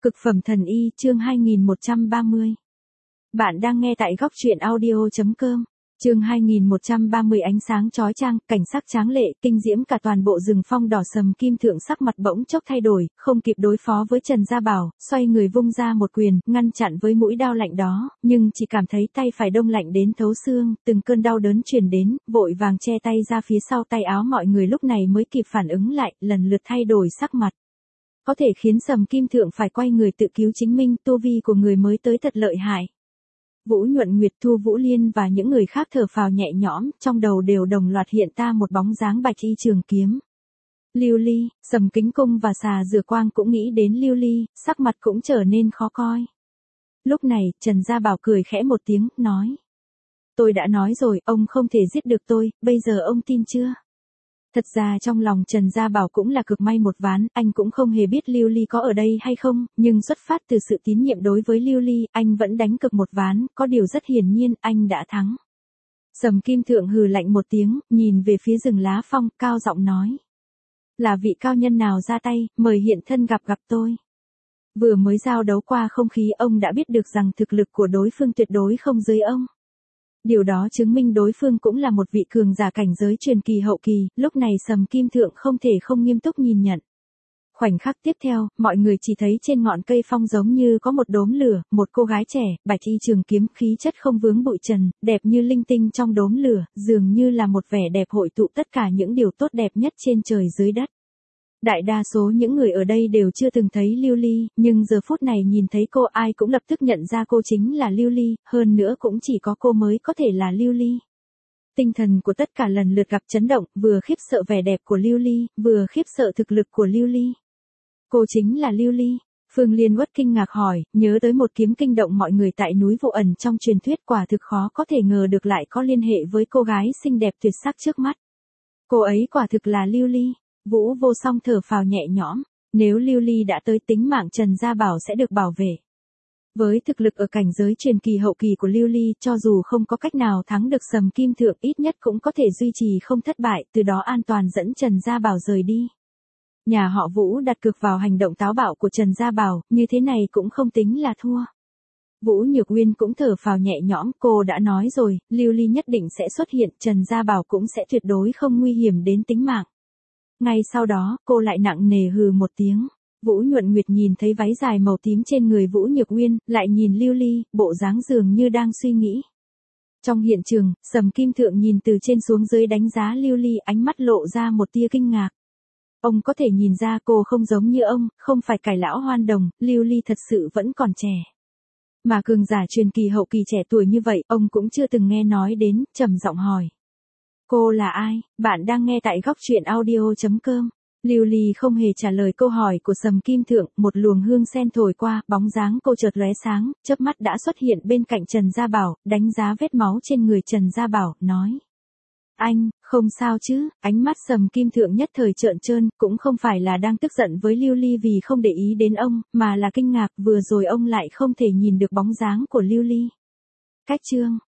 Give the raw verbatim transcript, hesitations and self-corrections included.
Cực phẩm thần y chương hai nghìn một trăm ba mươi. Bạn đang nghe tại góc truyện audio chấm com. Chương hai nghìn một trăm ba mươi ánh sáng chói chang, cảnh sắc tráng lệ, kinh diễm cả toàn bộ rừng phong đỏ sầm Kim Thượng sắc mặt bỗng chốc thay đổi, không kịp đối phó với Trần Gia Bảo, xoay người vung ra một quyền, ngăn chặn với mũi đao lạnh đó, nhưng chỉ cảm thấy tay phải đông lạnh đến thấu xương, từng cơn đau đớn truyền đến, vội vàng che tay ra phía sau tay áo mọi người lúc này mới kịp phản ứng lại, lần lượt thay đổi sắc mặt. Có thể khiến Sầm Kim Thượng phải quay người tự cứu chính mình, tu vi của người mới tới thật lợi hại. Vũ Nhuận Nguyệt, Thu Vũ Liên và những người khác thở phào nhẹ nhõm, trong đầu đều đồng loạt hiện ta một bóng dáng bạch y trường kiếm. Lưu Ly, Sầm Kính Cung và Xà Dừa Quang cũng nghĩ đến Lưu Ly, sắc mặt cũng trở nên khó coi. Lúc này, Trần Gia Bảo cười khẽ một tiếng, nói. Tôi đã nói rồi, ông không thể giết được tôi, bây giờ ông tin chưa? Thật ra trong lòng Trần Gia Bảo cũng là cực may một ván, anh cũng không hề biết Lưu Ly có ở đây hay không, nhưng xuất phát từ sự tín nhiệm đối với Lưu Ly, anh vẫn đánh cực một ván, có điều rất hiển nhiên, anh đã thắng. Sầm Kim Thượng hừ lạnh một tiếng, nhìn về phía rừng lá phong, cao giọng nói. Là vị cao nhân nào ra tay, mời hiện thân gặp gặp tôi. Vừa mới giao đấu qua không khí ông đã biết được rằng thực lực của đối phương tuyệt đối không dưới ông. Điều đó chứng minh đối phương cũng là một vị cường giả cảnh giới truyền kỳ hậu kỳ, lúc này Sầm Kim Thượng không thể không nghiêm túc nhìn nhận. Khoảnh khắc tiếp theo, mọi người chỉ thấy trên ngọn cây phong giống như có một đốm lửa, một cô gái trẻ, bạch y trường kiếm, khí chất không vướng bụi trần, đẹp như linh tinh trong đốm lửa, dường như là một vẻ đẹp hội tụ tất cả những điều tốt đẹp nhất trên trời dưới đất. Đại đa số những người ở đây đều chưa từng thấy Lưu Ly, nhưng giờ phút này nhìn thấy cô ai cũng lập tức nhận ra cô chính là Lưu Ly, hơn nữa cũng chỉ có cô mới có thể là Lưu Ly. Tinh thần của tất cả lần lượt gặp chấn động, vừa khiếp sợ vẻ đẹp của Lưu Ly, vừa khiếp sợ thực lực của Lưu Ly. Cô chính là Lưu Ly. Phương Liên Uất kinh ngạc hỏi, nhớ tới một kiếm kinh động mọi người tại núi Vô Ẩn trong truyền thuyết, quả thực khó có thể ngờ được lại có liên hệ với cô gái xinh đẹp tuyệt sắc trước mắt. Cô ấy quả thực là Lưu Ly. Vũ Vô Song thở phào nhẹ nhõm, nếu Lưu Ly đã tới tính mạng Trần Gia Bảo sẽ được bảo vệ. Với thực lực ở cảnh giới truyền kỳ hậu kỳ của Lưu Ly, cho dù không có cách nào thắng được Sầm Kim Thượng, ít nhất cũng có thể duy trì không thất bại, từ đó an toàn dẫn Trần Gia Bảo rời đi. Nhà họ Vũ đặt cược vào hành động táo bạo của Trần Gia Bảo, như thế này cũng không tính là thua. Vũ Nhược Uyên cũng thở phào nhẹ nhõm, cô đã nói rồi, Lưu Ly nhất định sẽ xuất hiện, Trần Gia Bảo cũng sẽ tuyệt đối không nguy hiểm đến tính mạng. Ngay sau đó, cô lại nặng nề hừ một tiếng. Vũ Nhuận Nguyệt nhìn thấy váy dài màu tím trên người Vũ Nhược Uyên, lại nhìn Lưu Ly, bộ dáng dường như đang suy nghĩ. Trong hiện trường, Sầm Kim Thượng nhìn từ trên xuống dưới đánh giá Lưu Ly, ánh mắt lộ ra một tia kinh ngạc. Ông có thể nhìn ra cô không giống như ông, không phải cải lão hoan đồng, Lưu Ly thật sự vẫn còn trẻ. Mà cường giả truyền kỳ hậu kỳ trẻ tuổi như vậy, ông cũng chưa từng nghe nói đến, trầm giọng hỏi. Cô là ai? Bạn đang nghe tại góc truyện audio chấm com. Lưu Ly không hề trả lời câu hỏi của Sầm Kim Thượng, một luồng hương sen thổi qua, bóng dáng cô chợt lóe sáng, chớp mắt đã xuất hiện bên cạnh Trần Gia Bảo, đánh giá vết máu trên người Trần Gia Bảo, nói. Anh, không sao chứ? Ánh mắt Sầm Kim Thượng nhất thời trợn trơn, cũng không phải là đang tức giận với Lưu Ly vì không để ý đến ông, mà là kinh ngạc, vừa rồi ông lại không thể nhìn được bóng dáng của Lưu Ly. Cách chương,